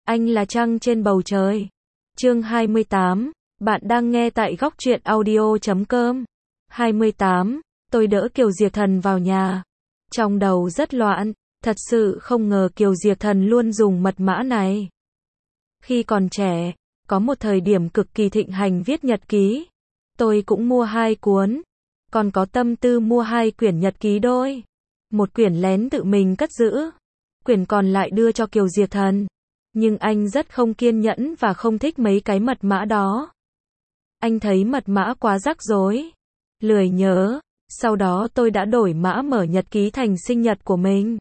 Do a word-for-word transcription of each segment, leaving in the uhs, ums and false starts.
Anh là trăng trên bầu trời. Chương hai mươi tám. Bạn đang nghe tại góc truyện audio chấm com. hai mươi tám. Tôi đỡ Kiều Diệt Thần vào nhà. Trong đầu rất loạn, thật sự không ngờ Kiều Diệt Thần luôn dùng mật mã này. Khi còn trẻ, có một thời điểm cực kỳ thịnh hành viết nhật ký. Tôi cũng mua hai cuốn, còn có tâm tư mua hai quyển nhật ký đôi. Một quyển lén tự mình cất giữ, quyển còn lại đưa cho Kiều Diệt Thần. Nhưng anh rất không kiên nhẫn và không thích mấy cái mật mã đó. Anh thấy mật mã quá rắc rối, lười nhớ. Sau đó tôi đã đổi mã mở nhật ký thành sinh nhật của mình.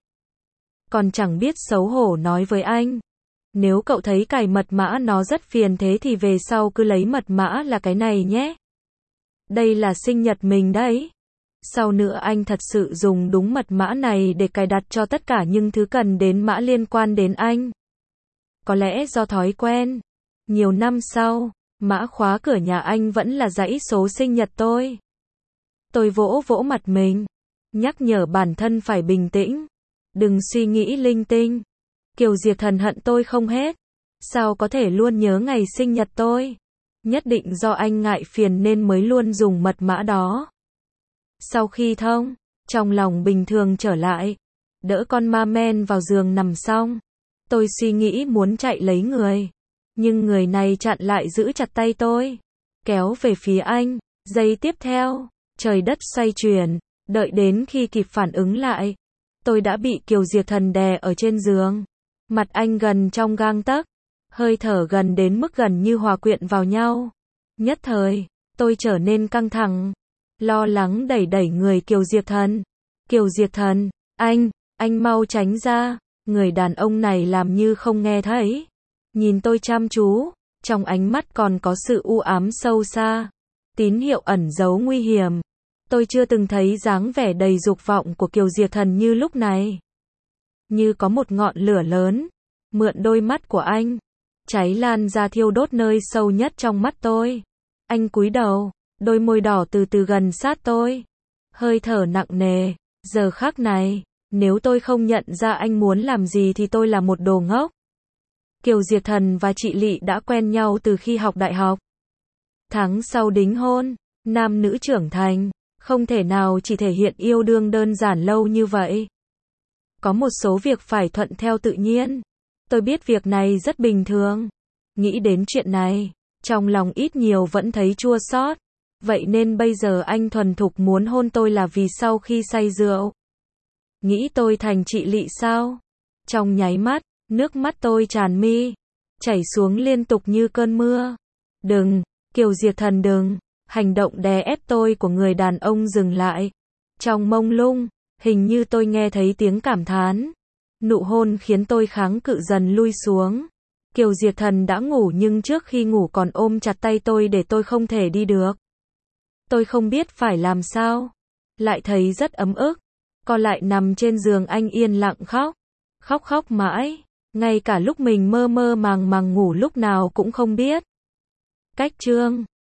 Còn chẳng biết xấu hổ nói với anh, nếu cậu thấy cài mật mã nó rất phiền thế thì về sau cứ lấy mật mã là cái này nhé. Đây là sinh nhật mình đấy. Sau nữa anh thật sự dùng đúng mật mã này để cài đặt cho tất cả những thứ cần đến mã liên quan đến anh. Có lẽ do thói quen. Nhiều năm sau, mã khóa cửa nhà anh vẫn là dãy số sinh nhật tôi. Tôi vỗ vỗ mặt mình, nhắc nhở bản thân phải bình tĩnh, đừng suy nghĩ linh tinh. Kiều Diệt Thần hận tôi không hết. Sao có thể luôn nhớ ngày sinh nhật tôi? Nhất định do anh ngại phiền nên mới luôn dùng mật mã đó. Sau khi thông, trong lòng bình thường trở lại, đỡ con ma men vào giường nằm xong, tôi suy nghĩ muốn chạy lấy người. Nhưng người này chặn lại giữ chặt tay tôi, kéo về phía anh. Giây tiếp theo, trời đất xoay chuyển, đợi đến khi kịp phản ứng lại, tôi đã bị Kiều Diệt Thần đè ở trên giường. Mặt anh gần trong gang tấc, hơi thở gần đến mức gần như hòa quyện vào nhau. Nhất thời, tôi trở nên căng thẳng, lo lắng đẩy đẩy người Kiều Diệt Thần. Kiều Diệt Thần, anh, anh mau tránh ra. Người đàn ông này làm như không nghe thấy, nhìn tôi chăm chú, trong ánh mắt còn có sự u ám sâu xa, tín hiệu ẩn giấu nguy hiểm. Tôi chưa từng thấy dáng vẻ đầy dục vọng của Kiều Diệt Thần như lúc này. Như có một ngọn lửa lớn, mượn đôi mắt của anh, cháy lan ra thiêu đốt nơi sâu nhất trong mắt tôi. Anh cúi đầu, đôi môi đỏ từ từ gần sát tôi, hơi thở nặng nề. Giờ khắc này, nếu tôi không nhận ra anh muốn làm gì thì tôi là một đồ ngốc. Kiều Diệt Thần và chị Lị đã quen nhau từ khi học đại học. Tháng sau đính hôn, nam nữ trưởng thành, không thể nào chỉ thể hiện yêu đương đơn giản lâu như vậy. Có một số việc phải thuận theo tự nhiên. Tôi biết việc này rất bình thường. Nghĩ đến chuyện này, trong lòng ít nhiều vẫn thấy chua xót. Vậy nên bây giờ anh thuần thục muốn hôn tôi là vì sau khi say rượu, nghĩ tôi thành chị Lị sao? Trong nháy mắt, nước mắt tôi tràn mi, chảy xuống liên tục như cơn mưa. Đừng, Kiều Diệt Thần đừng. Hành động đè ép tôi của người đàn ông dừng lại. Trong mông lung, hình như tôi nghe thấy tiếng cảm thán. Nụ hôn khiến tôi kháng cự dần lui xuống. Kiều Diệt Thần đã ngủ nhưng trước khi ngủ còn ôm chặt tay tôi để tôi không thể đi được. Tôi không biết phải làm sao. Lại thấy rất ấm ức. Co lại nằm trên giường anh yên lặng khóc. Khóc khóc mãi. Ngay cả lúc mình mơ mơ màng màng ngủ lúc nào cũng không biết. Cách chương